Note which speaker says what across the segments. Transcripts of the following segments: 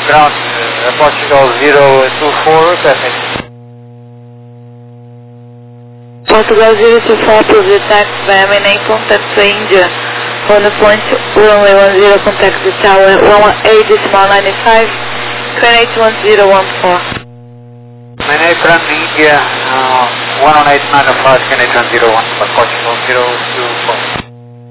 Speaker 1: ground, Portugal 024, traffic.
Speaker 2: Portugal 024, positive taxi by MNA, contact to India. On the point, runway 10, contact the tower 18.95, Greenwich 1014.
Speaker 1: MNA from India, 11895, Greenwich 1014, Portugal 024.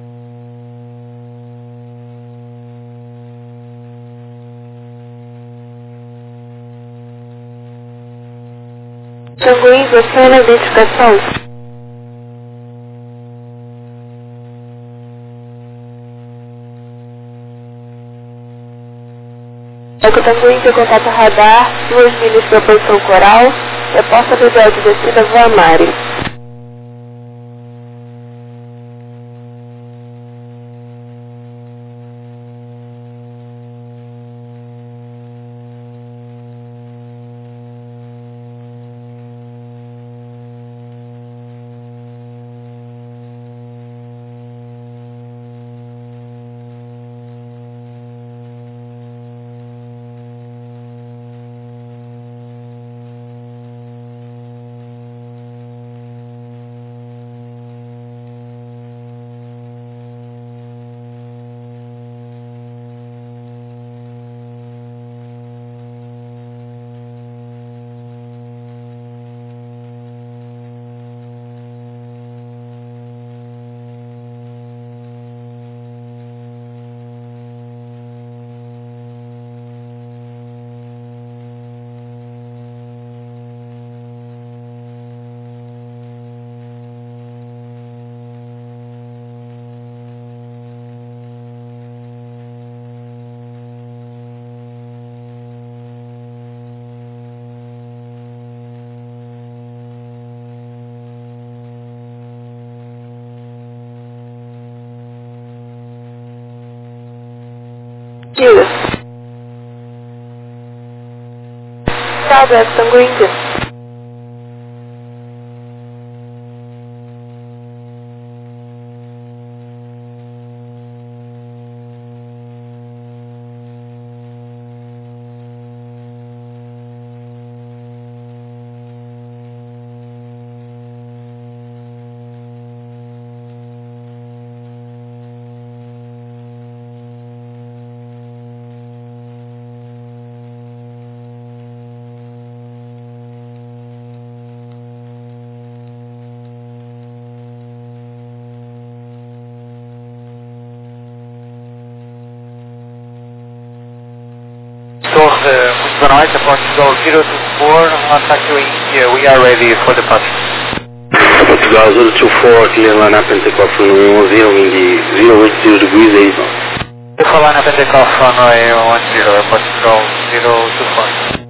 Speaker 2: Tango Índia, sem a identificação. Eco Tango Índia, contato radar, 2 milhas para posição coral, reposta do delta descida Voa Mare. Diga. Southwest Tango Índia.
Speaker 1: Muito boa noite, Portugal 024, contact to India, we are ready for departure.
Speaker 3: Portugal 024, clear line up and take off runway 10, windy 080 degrees 89.
Speaker 1: Clear line up and take off runway 10, Portugal 024.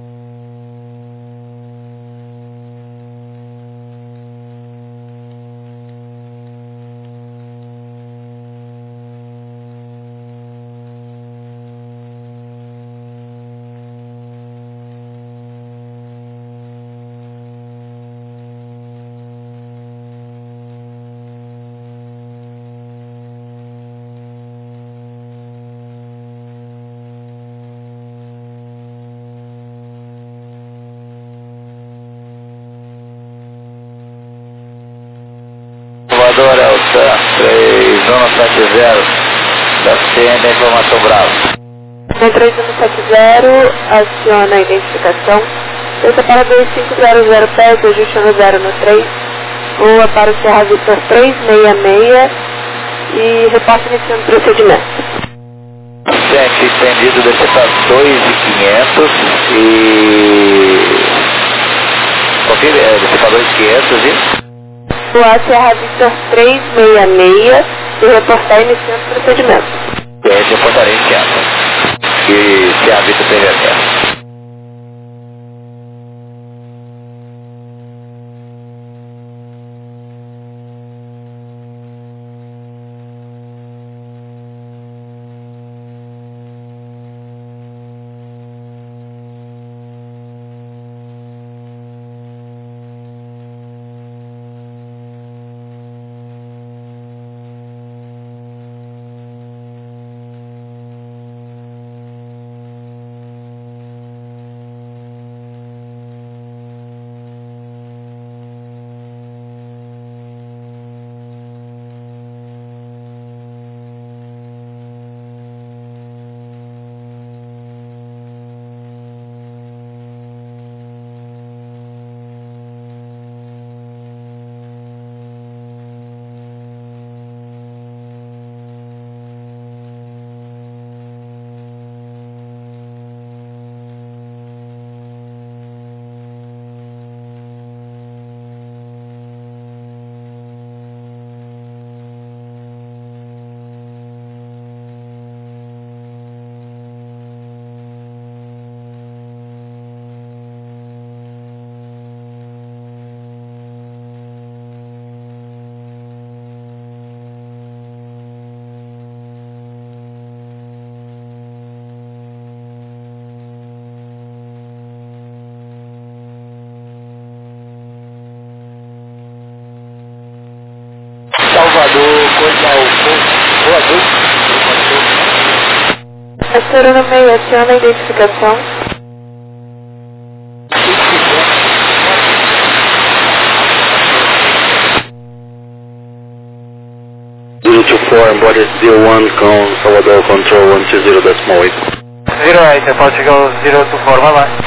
Speaker 4: Salvador Elsa 3170 da CN da informação Bravo.
Speaker 2: 3170, aciona a identificação. Desça para 2500 pés, ajustando 0 no 3. Voa para o Serra Victor 366 e reporta iniciando o procedimento.
Speaker 4: Gente, entendido, descer para 2.500 e... Confira, descer para 2.500 e...
Speaker 2: Voar Serra Victor 366 e reportar iniciando o procedimento.
Speaker 4: E aí reportarei iniciando. E se a Vitor teve acesso.
Speaker 2: Estouro no meio, adiciona a identificação.
Speaker 3: Embodied 01 com Salvador Control 120.8.
Speaker 1: 08, Portugal 024, bye bye.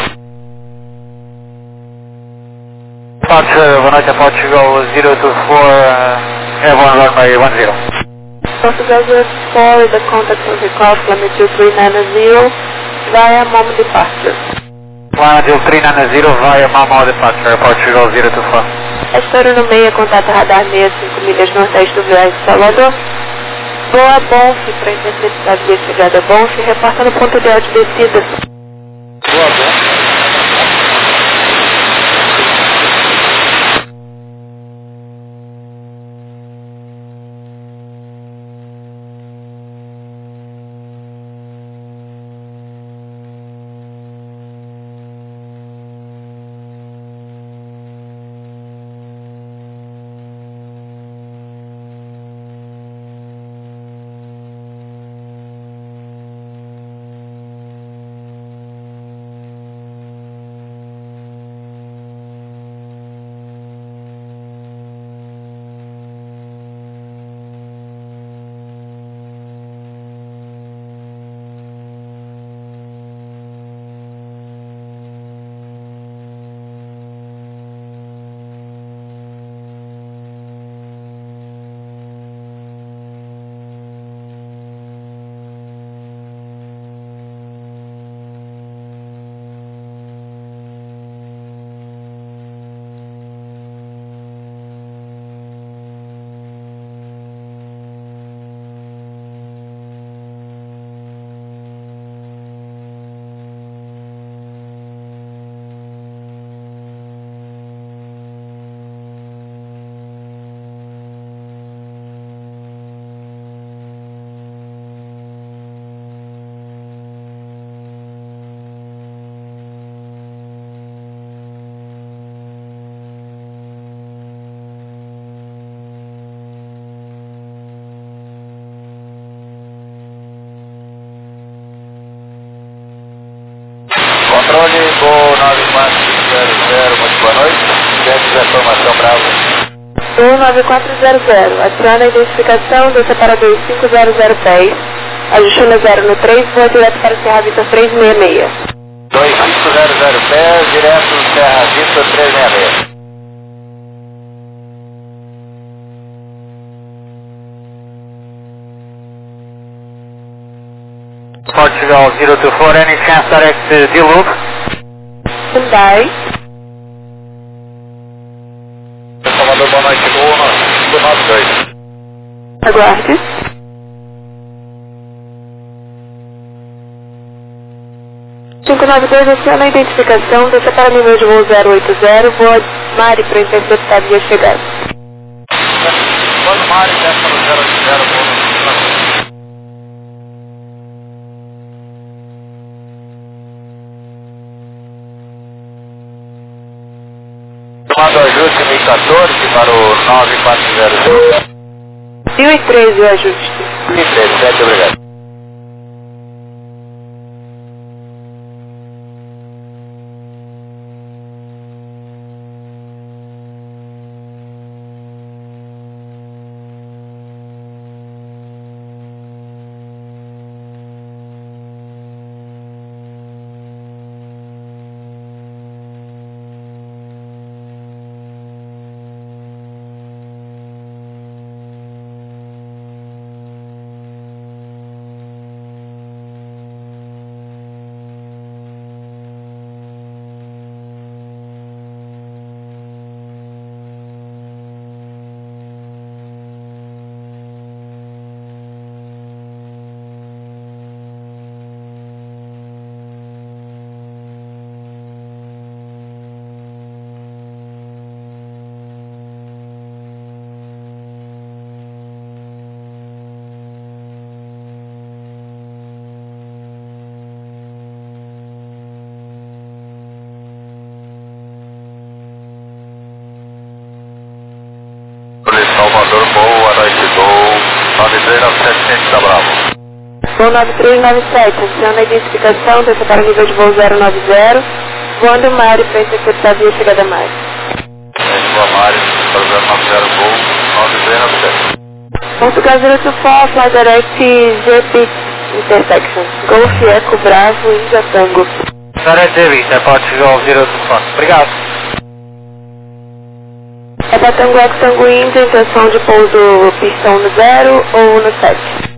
Speaker 1: Departure, boa noite, Portugal 024, Airborne runway 10.
Speaker 2: Portugal 04, the contact was recalled, limit 390, via MOM departure.
Speaker 1: 10390 via Mamo departure, Portugal 024.
Speaker 2: Estouro no meio, contato radar 65 milhas nordeste do viagem de Salvador. Boa Bonf, para interceptar via chegada Bonf, reporta no ponto ideal de descida.
Speaker 4: Boa, bom. Controle Gol 9400, muito boa noite. Dentro da formação Bravo.
Speaker 2: Gol 9400, adiciona a identificação do separador 50010, ajuste 0 no 3, voa direto para Serra Vista 366.
Speaker 4: 2500 pés, direto Serra Vista 366.
Speaker 1: Portugal 024, any chance direct D-Loop?
Speaker 2: Hyundai.
Speaker 4: Salvador, boa noite, Gol 592.
Speaker 2: Aguarde. Adiciona a identificação, desça para nível de voo 080, voa Mari para interceptar via chegada.
Speaker 4: Quando Mari desce no 080, voo no Tomado ajuste 1014 para o 9400.
Speaker 2: 1013 o ajuste.
Speaker 4: 1013, certo, obrigado. Salvador, boa noite, Gol 93975 da Bravo.
Speaker 2: Voo 9397, adiciona a identificação, desça para nível de voo 090, voando Mari para executar via chegada Mari.
Speaker 4: Boa Mari, programa 90 voo 9397.
Speaker 2: Portugal 024, fly direct GP intersection. Golf Eco Bravo India Tango.
Speaker 1: Direct Vita, Portugal 024. Obrigado.
Speaker 2: É para Tango Eco Tango India, intenção de pouso pistão no 0 ou no 7.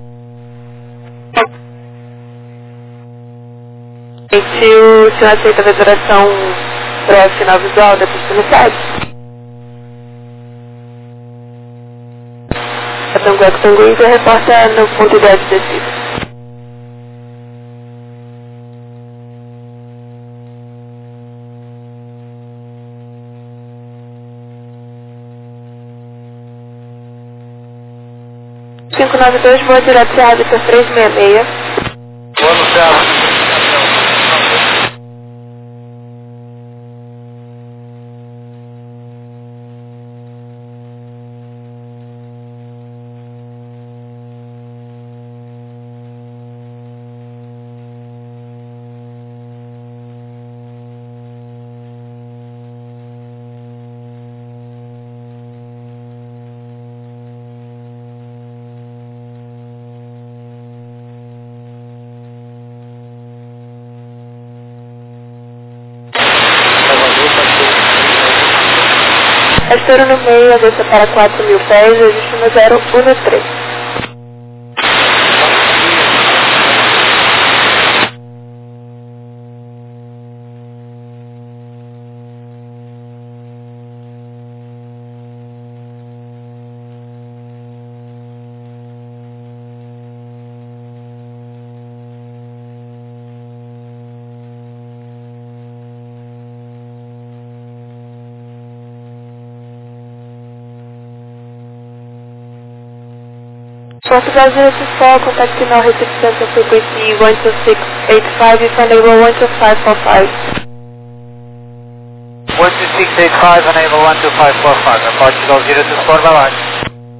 Speaker 2: Se o senhor aceita a vibração para o sinal visual da pista no 7? A Tango Eco Tango India reporta no ponto 10 de descida. Voa direto para a Habitat 366.
Speaker 4: Boa no céu.
Speaker 2: Estouro no meio, avança para 4.000 pés, ajuste no 013. Portugal 024, contact now receive center frequency 12685, if enable 12545.
Speaker 1: 12685, enable 12545. Portugal 024, bye-bye.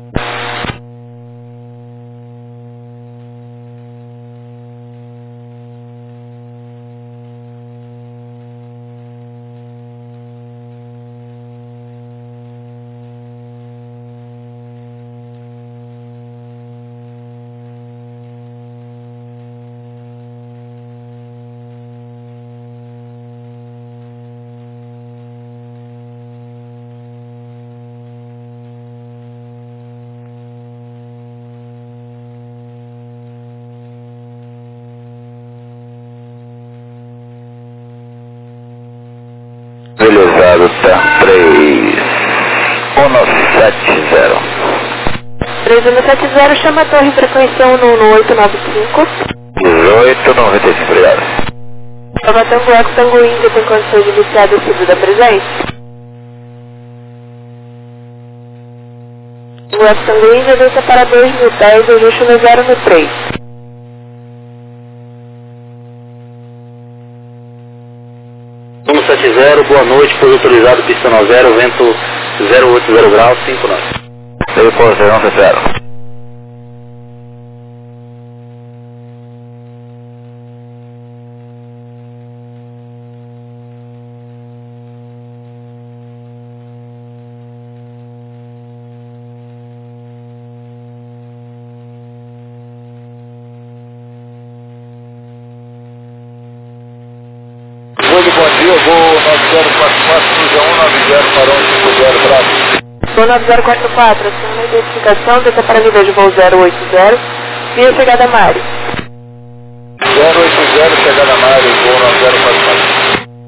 Speaker 3: Belezado, tá 3170.
Speaker 2: 3170, chama a torre frequência 11895.
Speaker 3: 1895, obrigado.
Speaker 2: Chama Tango Eco Tango Índia, tem condições de iniciar a descida da presente? Tango Eco Tango Índia, desça para 2.000 pés, ajuste no 013.
Speaker 3: 170, boa noite, pouso autorizado, pista 90, vento 080 graus, 59. Veio pouso, 170.
Speaker 4: Bom dia, vou 9044, cruza 190 para 150 Bravo.
Speaker 2: Voo 9044, aciona a identificação, desça para nível de voo 080, via chegada Mari.
Speaker 4: 080, chegada Mari, voo 9044.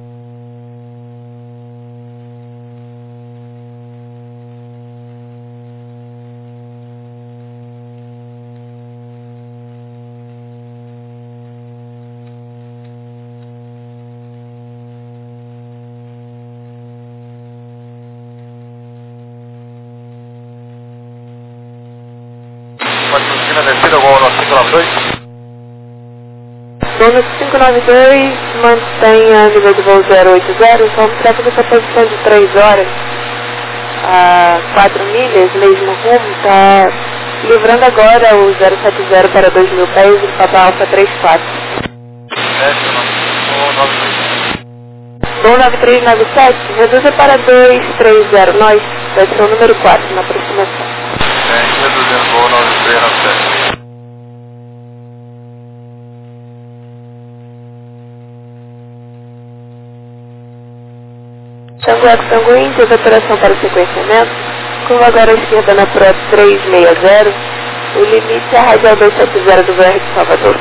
Speaker 4: Patrocina descida, voo 9592.
Speaker 2: Voo 592, mantenha nível de voo 080, vamos tratar dessa posição de 3 horas a 4 milhas, mesmo rumo, está Livrando agora o 070 para 2000 pés e Papa Alfa 34. 9397, reduza para 230 nós, vai ser o número 4 na aproximação.
Speaker 4: Reduzindo voo 9397.
Speaker 2: Tango Índia, operação para o sequenciamento, curva agora à esquerda na Pro 360, o limite é a radial 270 do BR de Salvador.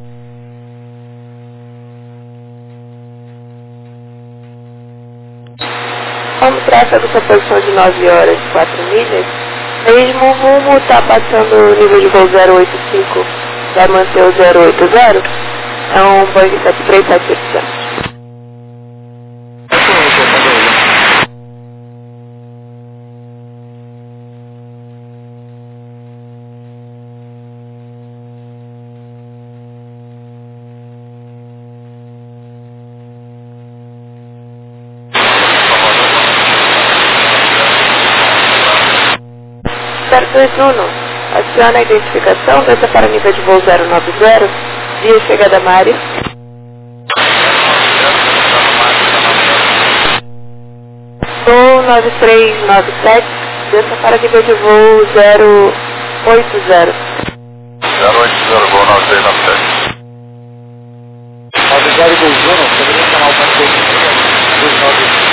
Speaker 2: Como tráfego com posição de 9 horas e 4 milhas, mesmo o rumo está passando o nível de voo 085, vai manter o 080, é um Boeing 737-800. Uno, aciona a identificação, desça para nível de voo 090, via chegada Mari. Voo 9397, desça para nível de voo 080.
Speaker 4: 080, voo 9397.
Speaker 1: 9021, poderia chamar o parceiro 29.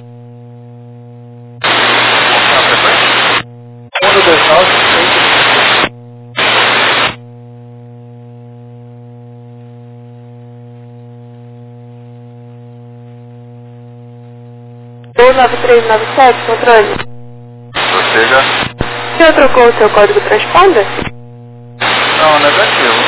Speaker 2: 9397, controle.
Speaker 4: Prossiga.
Speaker 2: O senhor trocou o seu código transponder?
Speaker 4: Não, negativo.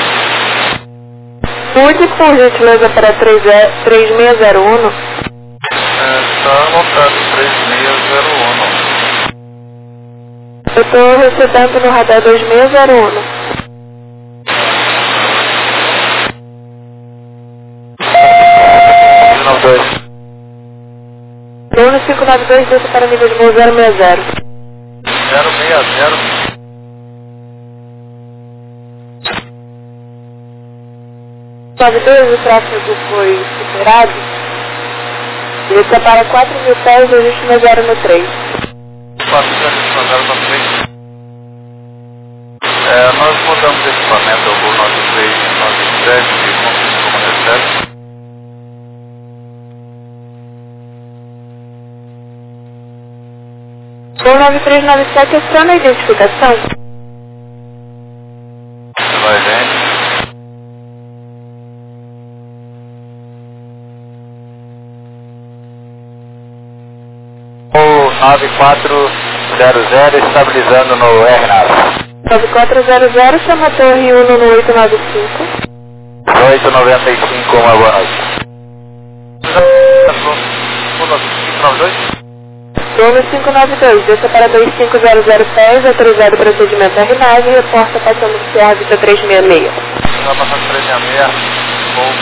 Speaker 2: Mude por gentileza para 3601.
Speaker 4: Está anotado 3601.
Speaker 2: Eu estou recebendo no radar 2601. Bruno 592, desça para nível de voo 060.
Speaker 4: 060.
Speaker 2: 92, o tráfego foi superado. Desça para 4.000 pés e ajuste no 0 no 3.
Speaker 4: 400 no 3. Nós mudamos de equipamento ao voo 9397 e como recebe.
Speaker 2: Voo 9397, aciona a identificação.
Speaker 4: Vai, gente. O 9400 estabilizando no RNAV.
Speaker 2: 9400, chama a torre 1 no 895.
Speaker 4: 895, uma boa noite. 592?
Speaker 2: Bruno 592, desça para 2500 pés, autorizado procedimento RNAV e reporta passando o Sierra Vista 366.
Speaker 4: Vai passar 366, voo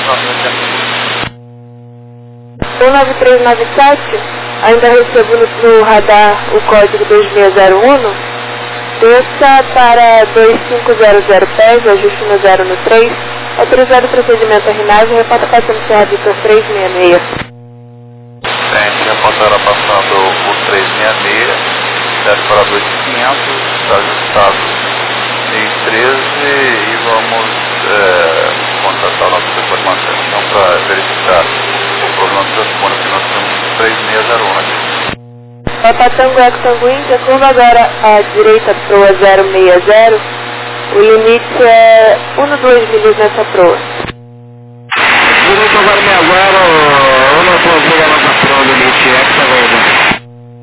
Speaker 4: 997.
Speaker 2: O 9397, ainda recebo no radar o código 2601, desça para 2500 pés, ajuste no 0 no 3, autorizado procedimento RNAV e reporta passando o Sierra Vista 366.
Speaker 4: Frente, reportadora passando o 366, deve para 2500, está ajustado em 13 e vamos contratar o nosso setor de manutenção para verificar o problema do transponder que nós temos 3601 aqui.
Speaker 2: Papa Tango Eco Tango Índia, curva agora à direita proa 060, o limite é 1 ou 2 milhas nessa proa.
Speaker 3: Direito agora me agora, eu não consigo a nossa prova do limite X agora.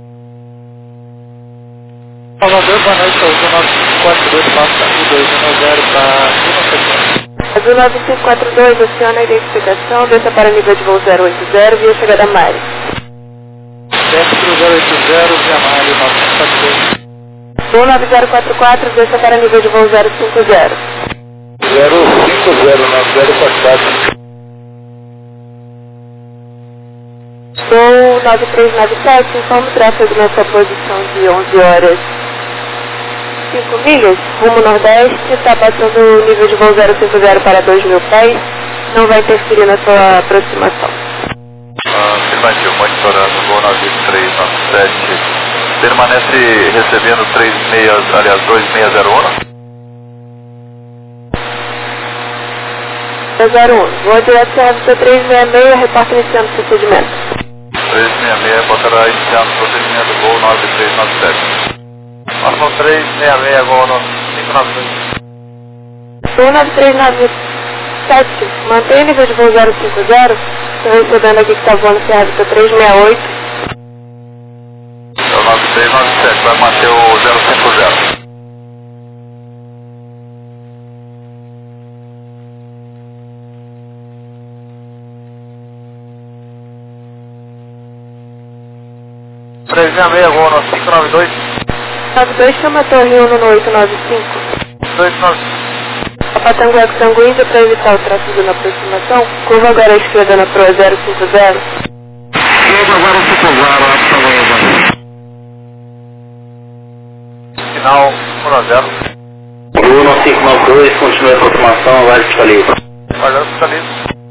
Speaker 1: Salvador, boa noite, é o 1942, passa o 210 para 1
Speaker 2: Azul 9542, aciona a identificação, desça para nível de voo 080, via chegada Mari.
Speaker 1: Destro 080, via Mari 942.
Speaker 2: Voo 9044, desça para nível de voo 050.
Speaker 4: 0509044.
Speaker 2: Voo 9397, informa o tráfego na sua posição de 11 horas 5 milhas, rumo nordeste, está passando o nível de voo 050 para 2.000 pés, não vai interferir na sua aproximação.
Speaker 4: Afirmativo, monitorando o voo navio 397, permanece recebendo 2601?
Speaker 2: 01, voo direto CRVC 366, reporta iniciando o procedimento.
Speaker 4: 366, reportará iniciando o procedimento do voo 9397. Passou 366, voo 592.
Speaker 2: Voo 9397, mantém o nível de voo 050, estou recebendo aqui que está voando CRVC 368.
Speaker 4: É o 9397, vai manter o 050. Voo 592.
Speaker 2: 92 chama a torre 1 no 895.
Speaker 4: 295.
Speaker 2: A Tangueco Tanguinza, para evitar o tráfego na aproximação, curva agora à esquerda na proa 050.
Speaker 3: Agora 50,
Speaker 4: Final 1-0.
Speaker 3: Bruno 592, continue a aproximação, agora está livre.
Speaker 4: Agora está livre.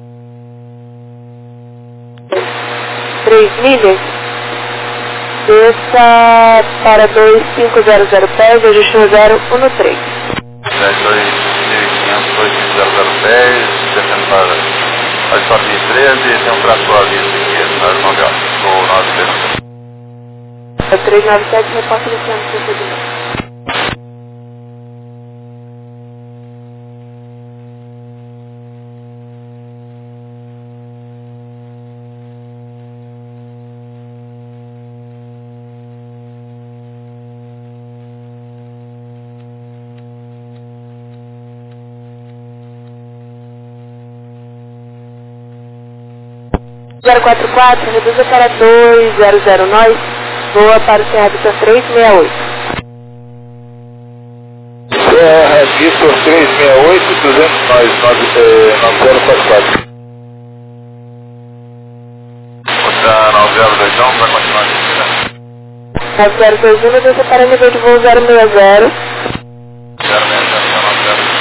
Speaker 2: 3 milhas. Desça para 2500 pés, ajuste no 013.
Speaker 4: 2.500, 2.0010, descendo para a história de 13, tem um traço ali aqui, na 9 horas, ou 9
Speaker 2: 397, reporta iniciando o procedimento. Reduza para 200 nós, voa para o CRVC 368.
Speaker 1: Vitor 368, 200 nós, 9044.
Speaker 4: Outra 9021, vai continuar aqui, né?
Speaker 2: 9021, desça para nível de voo 060.
Speaker 4: 060, 9021.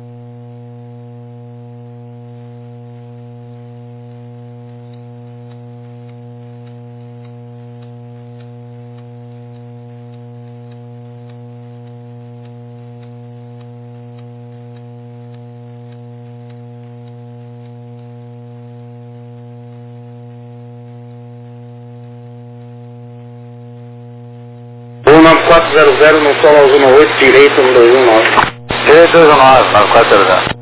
Speaker 3: Voo 9400 no solo 18, direito 1219.
Speaker 4: Direito 219, 9400.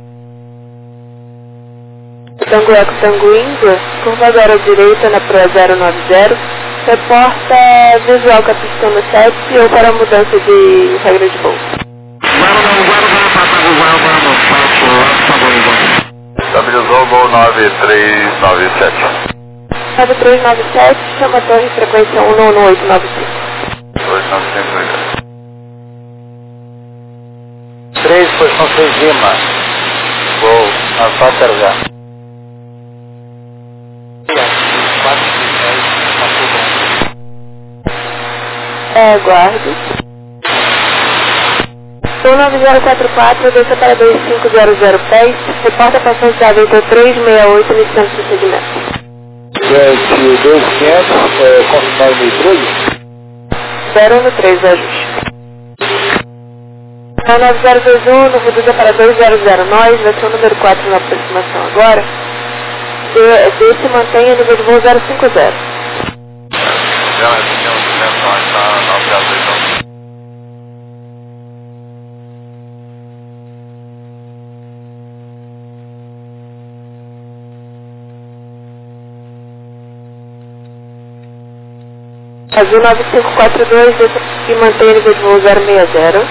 Speaker 2: Tangueco Tanguinza, curva agora à direita na proa 090, reporta visual com a pista no 7 ou para mudança de regra de voo.
Speaker 4: Estabilizou o voo 9397.
Speaker 2: 9397, chama a torre frequência 11895.
Speaker 4: 295.
Speaker 1: 3, posição 6 Lima. Vou na Fácia já.
Speaker 2: Aguarde. Voo 9044, desça para 2500 pés, reporta a passagem da Aventura 368, iniciando o procedimento.
Speaker 1: 2500, confirmar o 1013.
Speaker 2: 013, ajuste. 9021, no reduza para 200 nós, vai ser o número 4 na aproximação agora. Desse mantenha o nível de voo 050.
Speaker 4: Já tinha um silêncio antes na operação.
Speaker 2: Azul 9542, desça e mantenha o nível de voo 060.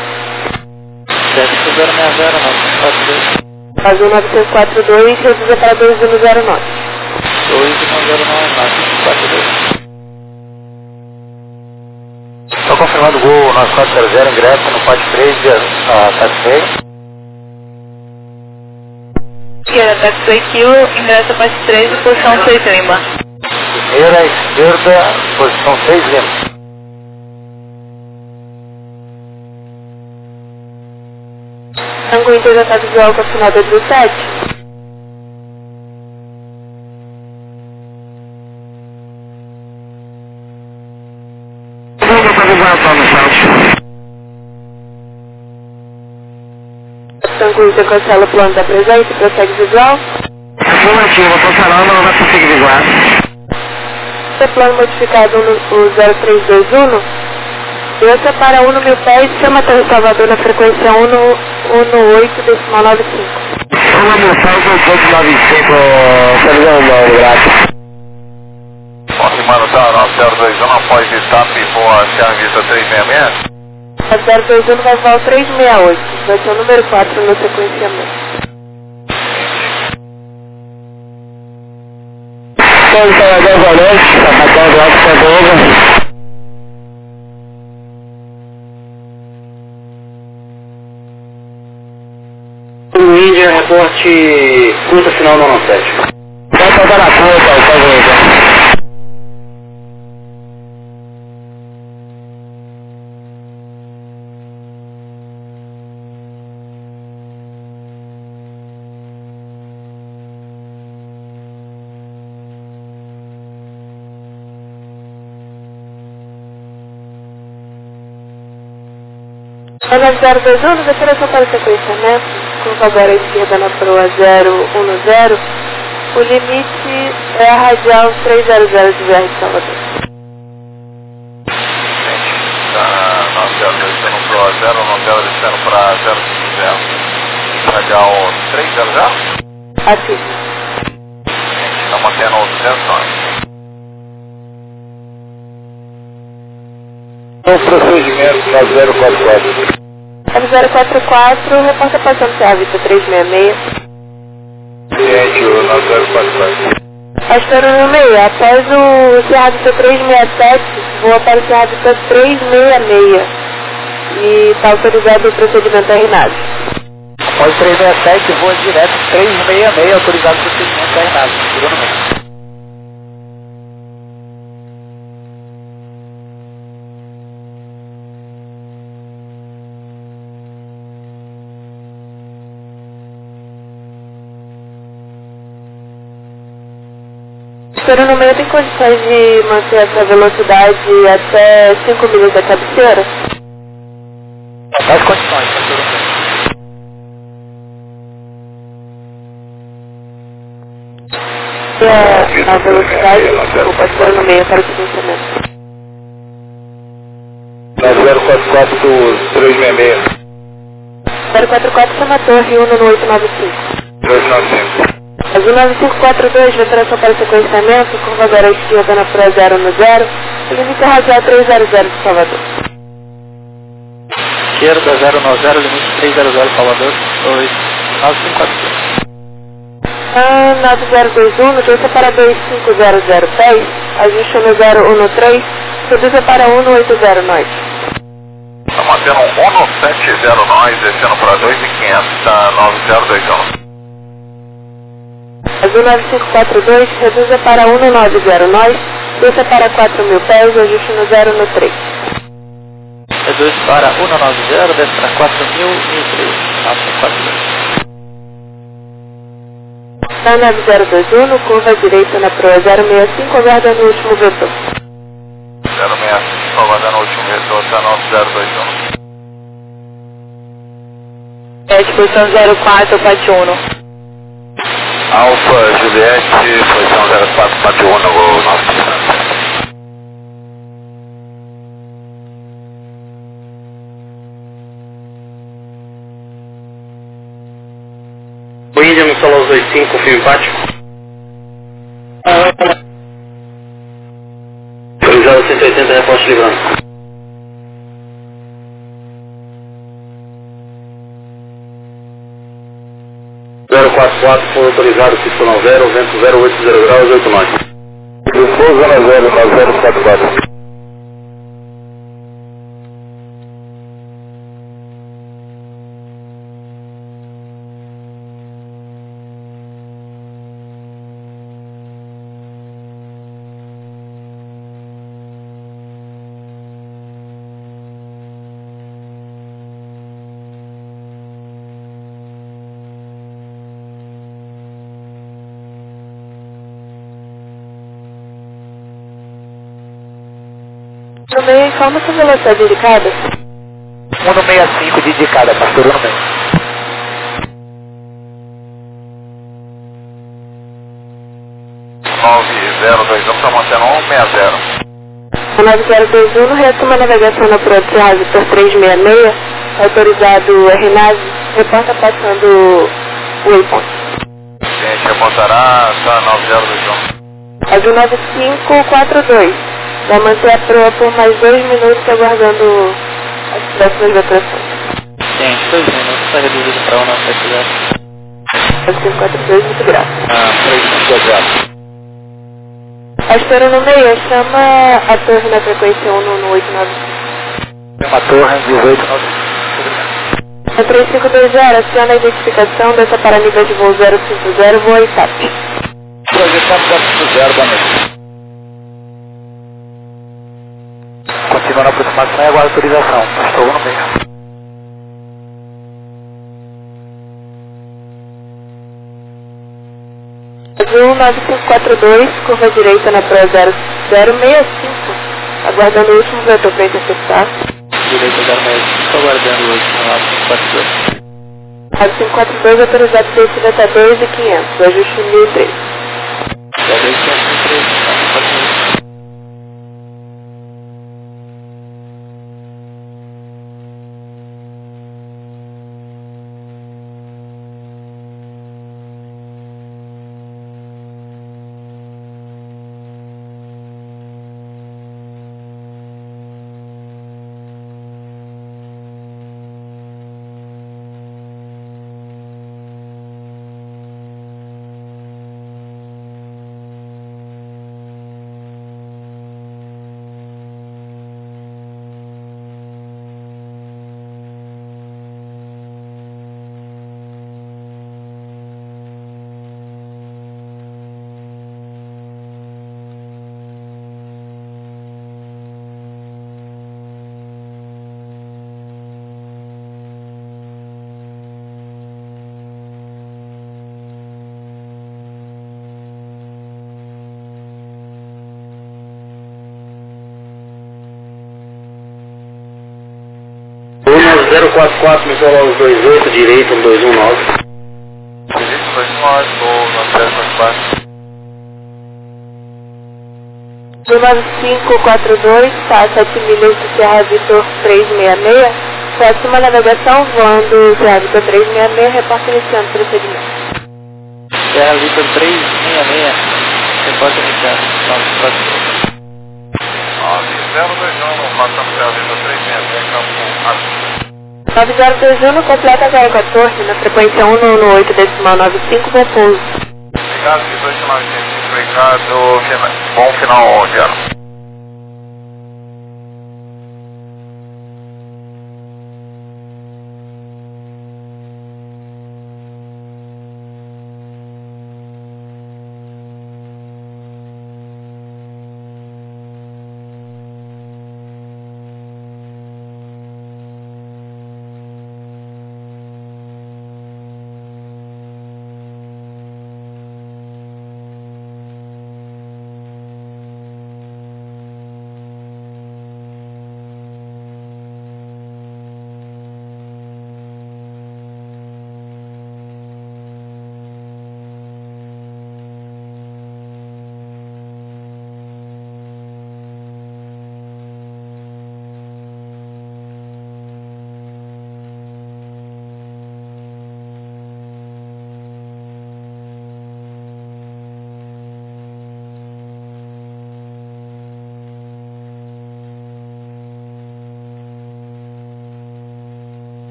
Speaker 1: 060, 942.
Speaker 2: Azul 9542, reduza para 210 nós.
Speaker 1: 2109, 942. Estou confirmando o voo 9400, ingresso no Pátio 3, taxi.
Speaker 2: Esquerda, taxi Kilo, ingresso para 13, posição 6 Lima.
Speaker 1: Primeira à esquerda, posição 6 Lima.
Speaker 2: O Índia já está visual com a final da 17. Capitão Índia cancela o plano da presença e prossegue visual.
Speaker 3: Afirmativo, vou cancelar, não vai conseguir visual.
Speaker 2: Esse plano modificado no 0321, desça para 1 no 1000 pés, chama Torre Salvador na frequência 118,95.
Speaker 3: 1 no 1000 pés, 1895, televisão não, graças.
Speaker 4: Confirmando, tá, 9021 após etapa e boa Serra Vista 366.
Speaker 2: A 021 vai voar 368, vai ser o número 4 no sequenciamento.
Speaker 3: Então, Salvador, boa noite, Capitão Eduardo Cordova. O Índia, reporte curta final no 97. Vai faltar na curta, por favor.
Speaker 2: A 021, definição para o sequenciamento, curva agora à esquerda na proa 010, o limite é a radial 300 de VR de Salvador.
Speaker 4: Tá, 9021 no Pro 090 descendo para 050. Radial 300.
Speaker 2: Aqui.
Speaker 4: Está mantendo 200 nós.
Speaker 3: O procedimento na 044.
Speaker 2: A 044, reporta passando Serra Vista 366.
Speaker 3: Ciente, o 9044.
Speaker 2: A espera no meio, após o Serra Vista 367, voa para o Serra Vista 366. E está autorizado o procedimento RNAV.
Speaker 1: Após 367, voa direto 366, autorizado o procedimento RNAV. Segura no meio.
Speaker 2: Espero no meio tem condições de manter essa velocidade até 5 milhas da cabeceira?
Speaker 1: Faz condições, segura no meio.
Speaker 2: E a velocidade, desculpa, espero no meio para o sequenciamento.
Speaker 3: Na 044 366.
Speaker 2: 044 chama a torre 1 no 895.
Speaker 3: 295.
Speaker 2: A 19542, veteração para o sequenciamento, curva agora à esquerda na Pro 010, o limite radial 300 de Salvador.
Speaker 1: Esquerda 090, limite 300 Salvador, 29542.
Speaker 2: A 9021, desça para 25010, ajuste no 013, reduza para 180 norte.
Speaker 4: Está mantendo 170 nós, descendo para 2.500, está 9021.
Speaker 2: A 19542, reduza para 190 nós, desça para 4.000 pés, ajuste no 013.
Speaker 1: Reduz para 190, desce para 4.003, 942.
Speaker 2: Na 9021, curva à direita na proa 065, aguarda no último vetor.
Speaker 4: 065, aguardando no último vetor, está 9021.
Speaker 2: É a disposição 04, Patiuno.
Speaker 3: Alfa Juliette, posição 0441, voo 9. O Índia no Solo 25, fio empático. Autorizado 180, reporte livrando. Foi autorizado, pista 90, vento 080 graus, 8 nós. Depois zona 0, 9044.
Speaker 2: No meio, informa sua velocidade indicada.
Speaker 1: 165 de indicada, pastor, no meio.
Speaker 4: 9021 está mantendo 160.
Speaker 2: 9021, retoma a navegação na Protea Vitor 366, autorizado RNAV, reporta passando o waypoint.
Speaker 4: Gente, reportará, está 9021.
Speaker 2: Azul 9542, vai manter a proa por mais 2 minutos aguardando as próximas vibrações.
Speaker 1: Gente, 2 minutos, está reduzido para 1,970.
Speaker 2: Azul 542, muito graças.
Speaker 1: 3,5.
Speaker 2: Pastor no meio, chama a torre na frequência 11895.
Speaker 1: Uma torre, 1895.
Speaker 2: A 3520, aciona a identificação dessa para nível de voo 050, voa ITAP.
Speaker 1: Projetamos a 0, boa noite. Continuando a aproximação e aguarda autorização. Pastor no meio.
Speaker 2: Azul 9542, curva direita na proa 0065, aguardando o último vetor para interceptar.
Speaker 1: Direita 065, aguardando o último 9542.
Speaker 2: 9542, autorizado descida até 2.500, ajuste 1003.
Speaker 1: Já 203, 9542.
Speaker 3: Luna 044, Microlog 28, direito 219.
Speaker 4: Direito 219, vou na 044.
Speaker 2: Azul 9542, está a 7 milhas de Serra Vitor 366, próxima navegação voando Serra Vitor 366, reporta iniciando procedimento.
Speaker 1: Serra Vitor 366, reporta iniciado.
Speaker 4: 9021, passando pela Vitor 366, campo azul.
Speaker 2: 9021, completa agora com a torre na frequência 118.95, bom pouso.
Speaker 4: Obrigado, 1895, obrigado, bom final de ano.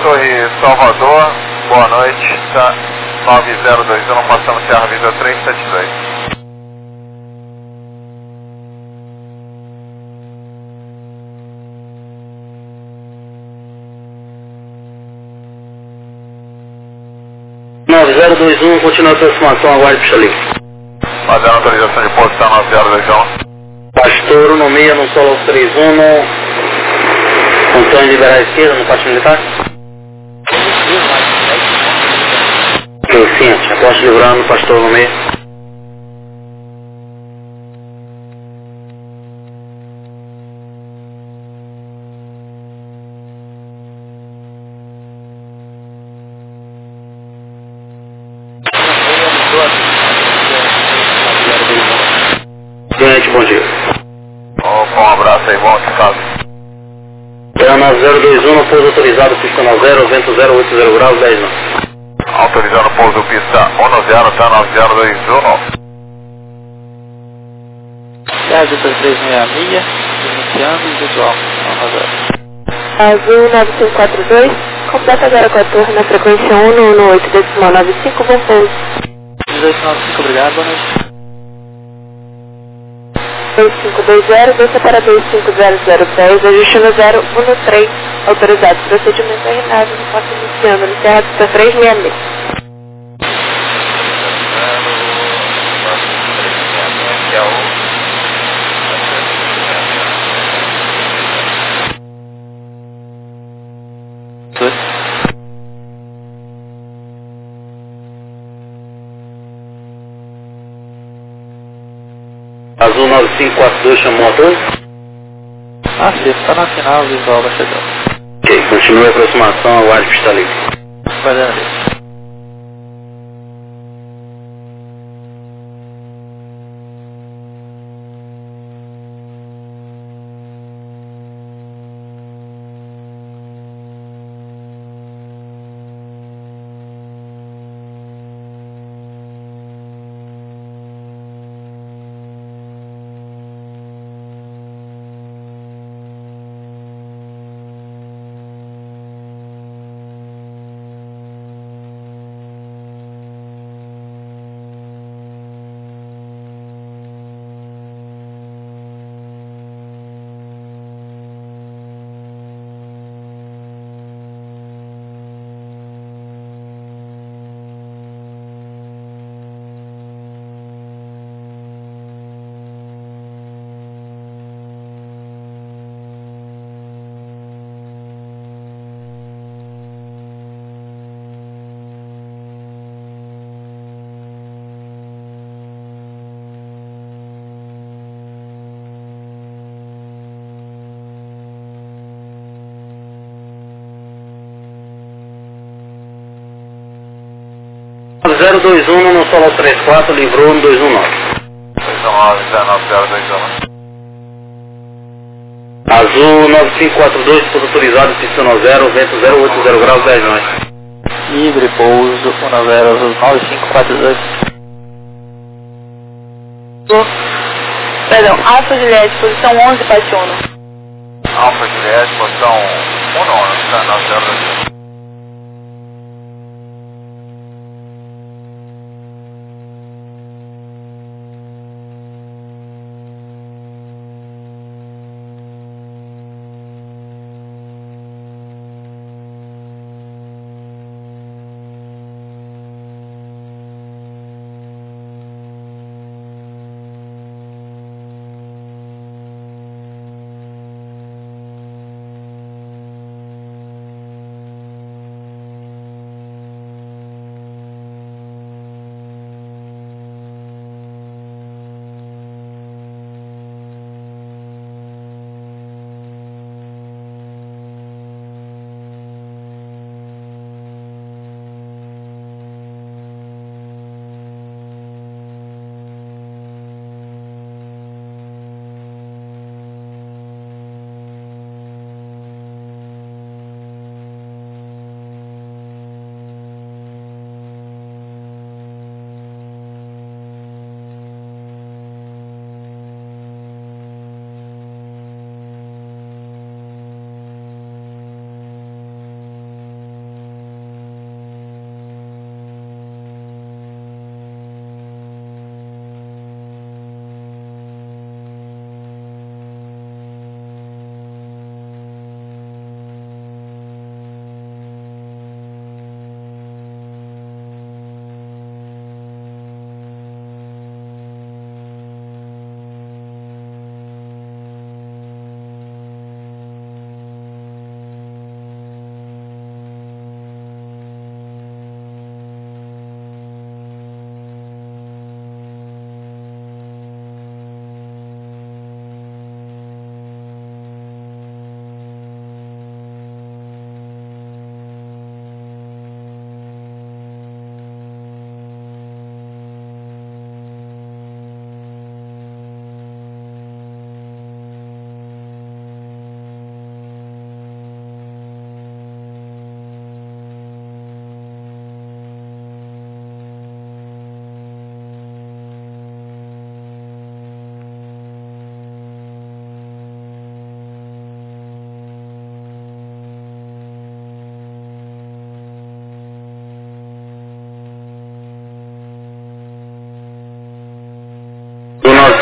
Speaker 4: Torre Salvador, boa noite, tá 9021, passamos Serra Visa 372.
Speaker 3: Continua a aproximação, aguarde pista livre.
Speaker 4: Fazendo autorização de posição 9021.
Speaker 3: Pastor nomeia no solo 31, Antônio liberar a esquerda no pátio militar. Sim, posso livrar no pastor nomeia. Bom dia.
Speaker 4: Opa, um abraço aí, bom descanso.
Speaker 3: Ana 021, pouso autorizado, pista 90, vento 080 graus, 10 não.
Speaker 4: Autorizando pouso pista 10, tá 9021.
Speaker 1: Viagem 366, iniciando e visual, 90.
Speaker 2: Azul 9542, completa 014 na frequência 118.95, bom pouso.
Speaker 1: 1895, obrigado, boa noite.
Speaker 2: 2520, desça para 2500010, ajuste no 013, autorizado. Procedimento é Renato, no quarto iniciando, no Serra Pista 366.
Speaker 4: Que é o...
Speaker 3: Azul 9542 chamou a torre.
Speaker 1: Ah, sim, está na final, visual vai chegar.
Speaker 3: Ok, continue a aproximação, aguarde pista livre.
Speaker 1: Vai dando isso.
Speaker 3: Zero 21 no solo 34, livrou no 219.
Speaker 4: 219, 19021.
Speaker 3: Azul 9542, pouso autorizado, pista 90, vento 080 graus, 10 nós.
Speaker 1: Livre, pouso 10, Azul 9542.
Speaker 2: Perdão, Alfa Juliette, posição 11, Pátio 1.
Speaker 4: Alfa Juliette, posição 1, tá 9021.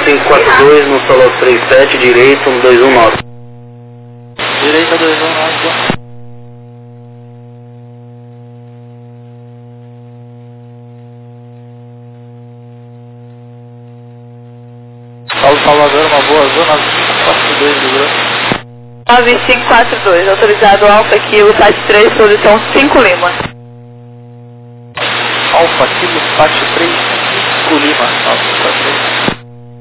Speaker 3: 3542 no solo 37, direito 1219.
Speaker 1: Direita 219. Paulo Salvador, uma boa zona 542 do grupo.
Speaker 2: 9542, autorizado Alfa Kilo 73, posição 5 Lima.
Speaker 1: Alfa Kilo 73, 5 Lima. Alfa 43.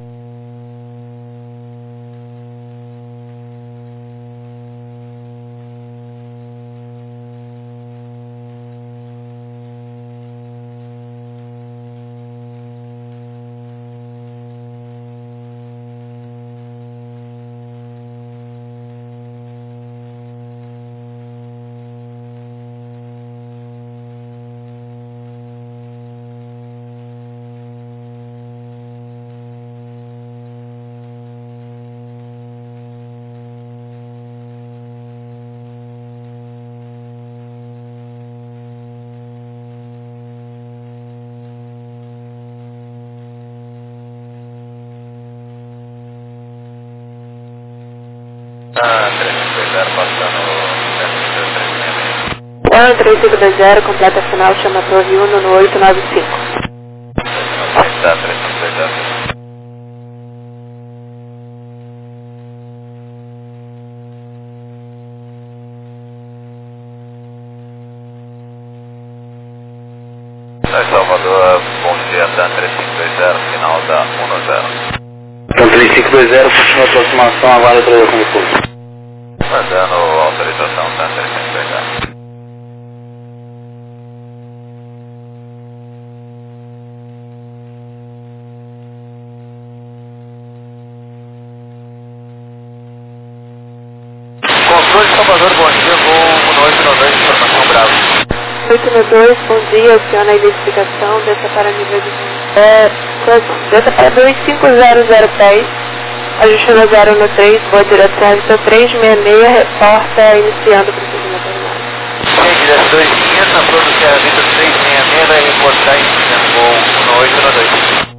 Speaker 4: Ah, 3520 passando
Speaker 2: 3520, completa final, chama Torre Uno no 895.
Speaker 4: Tá, 3520. Salvador, bom dia, TAM 3520, final da 10.
Speaker 3: Então 3520, continua a aproximação, agora para como for.
Speaker 4: Dando autorização, TAM 3520. Controle Salvador, bom dia, voo no 892, informação Bravo.
Speaker 2: 892, bom dia, aciona a identificação, desça para nível de... desça para 25000 pés, ajustando 0 no 3, boa direção, então 366, reporta, iniciando o procedimento normal.
Speaker 4: Direção 2500, na produção da vida 366, vai reportar iniciando voo no 892.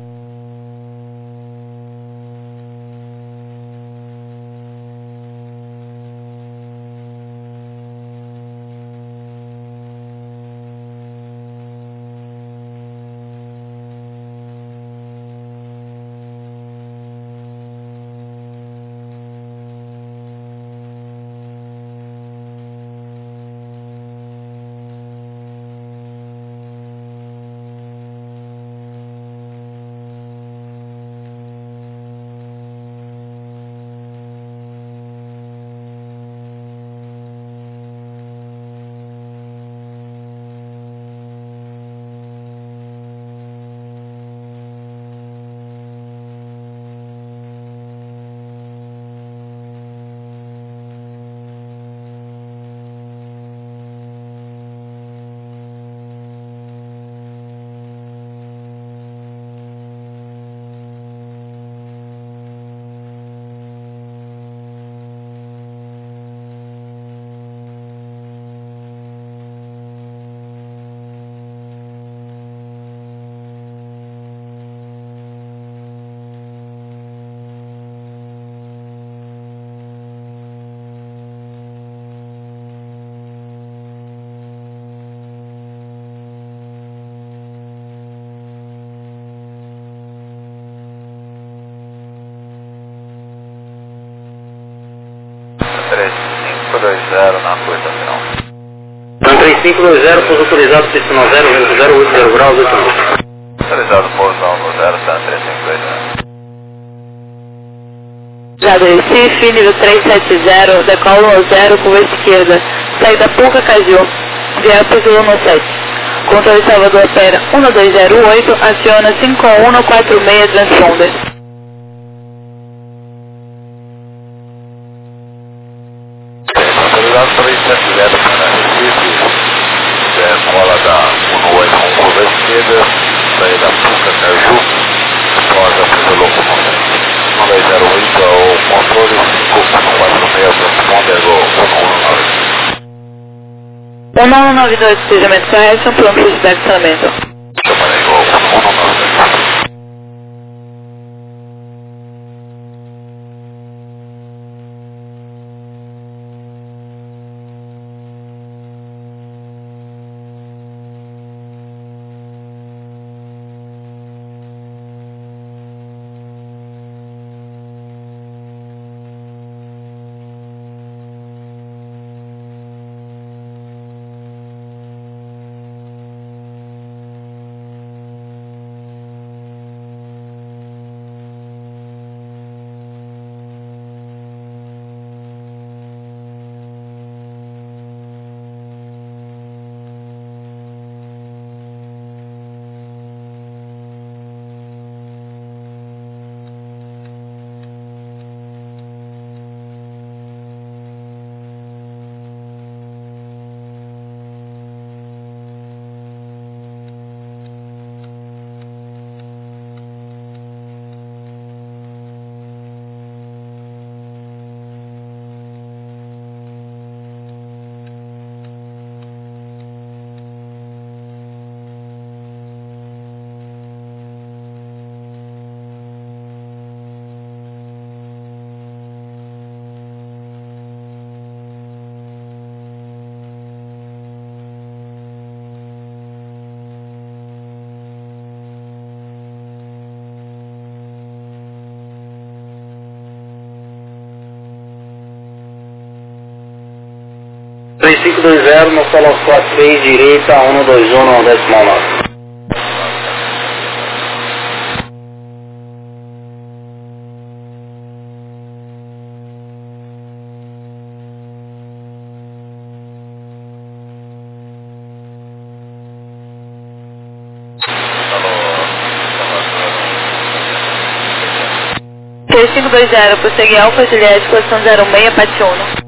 Speaker 4: Na coisa final.
Speaker 3: Então 3520, pouso autorizado, pista 90, vento 080 graus, 8 minutos.
Speaker 4: Autorizado pouso no 0, TAM 3520.
Speaker 2: Já do Recife, nível 370, decolo ao 0, curva esquerda, saída Puca Caju, via Zulu no 7. Controle Salvador opera 1208, aciona 51146 transponder.
Speaker 4: Autorizado 370 para Recife, cola da 181 curva esquerda, saída Puca Caju, após a fuga locomoção. 1208 ao controle 546 transponder do 119.
Speaker 2: 1192, despejamento correto, pronto para estacionamento.
Speaker 4: Chamarei o 119.
Speaker 3: 3520, no solo 46, direita, 121, decimal 9.
Speaker 2: Alô, 3520, prossegue Alfa Juliette, posição 06, Pati 1.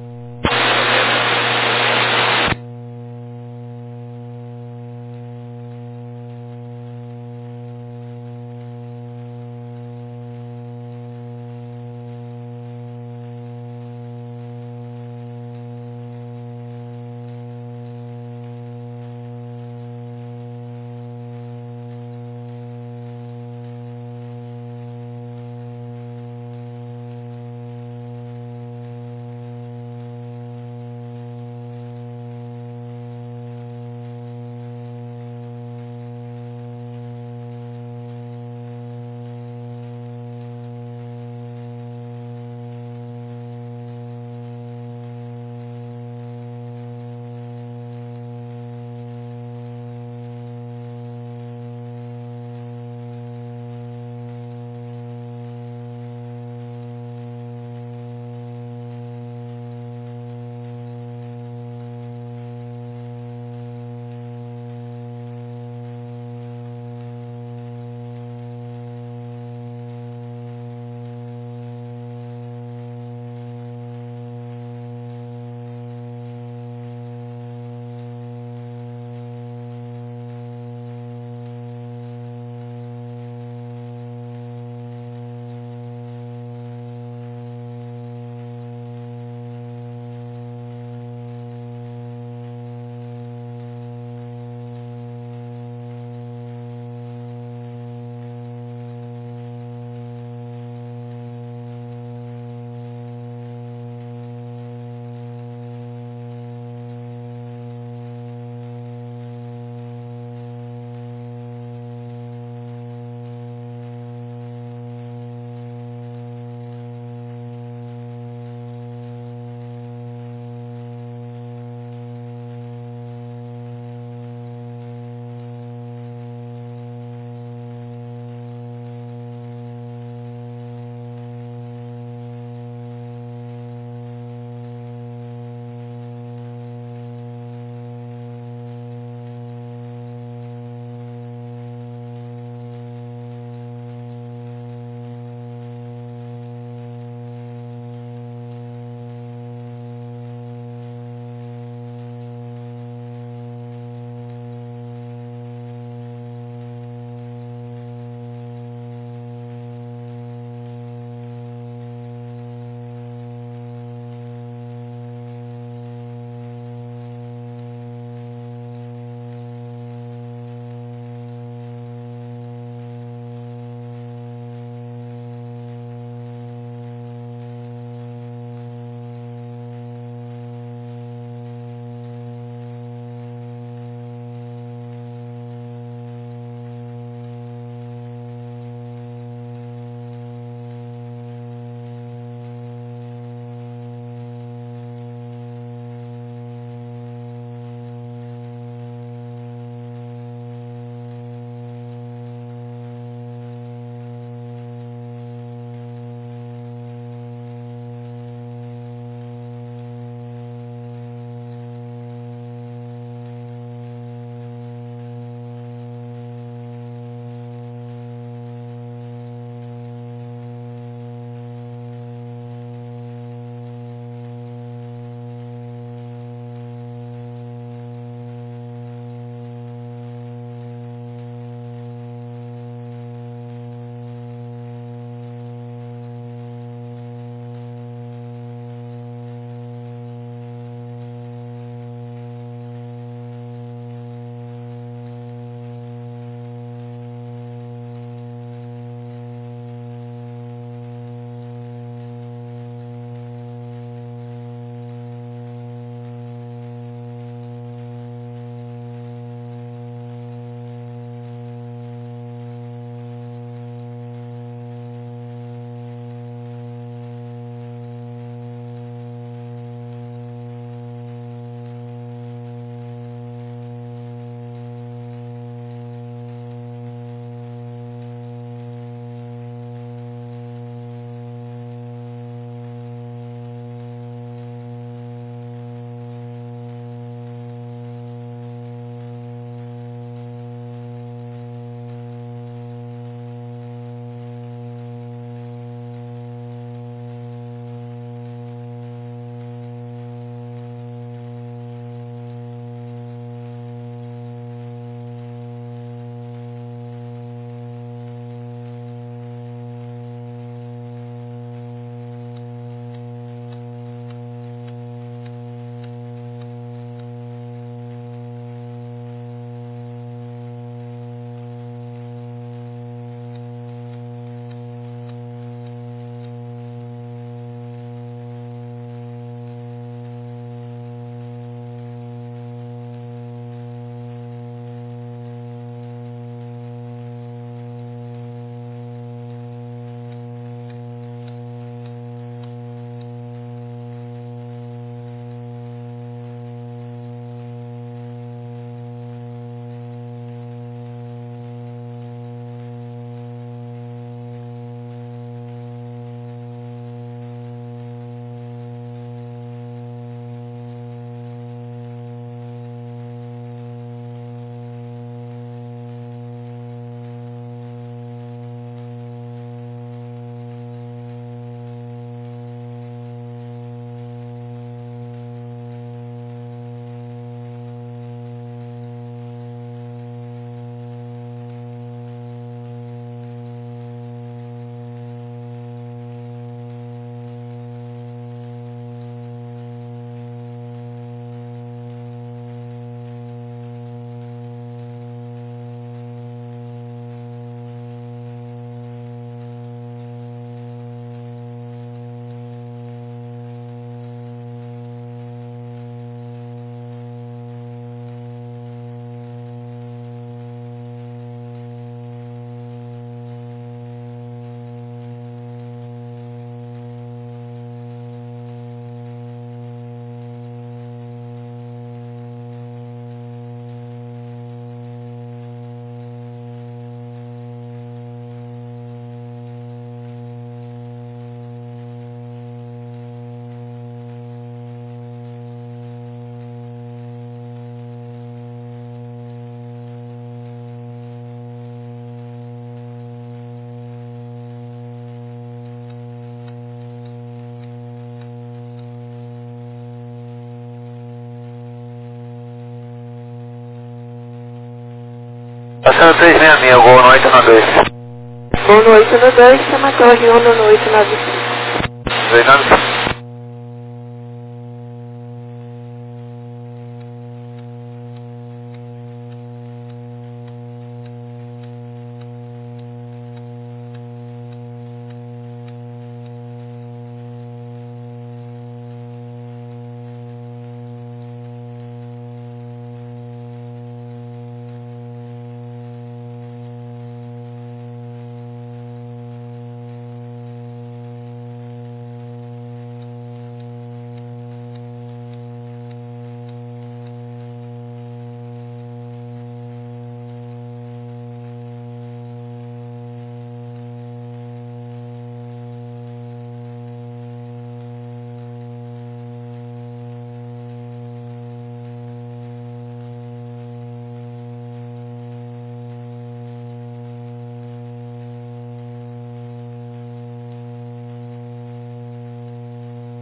Speaker 4: Cessando 366, Gol no 892.
Speaker 2: Gol no 892, chama Torre 1 no 895.
Speaker 4: 295.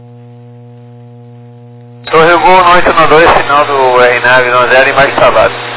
Speaker 4: Torre Gol no 892, sinal do RNAV 90 embaixo de Salvador.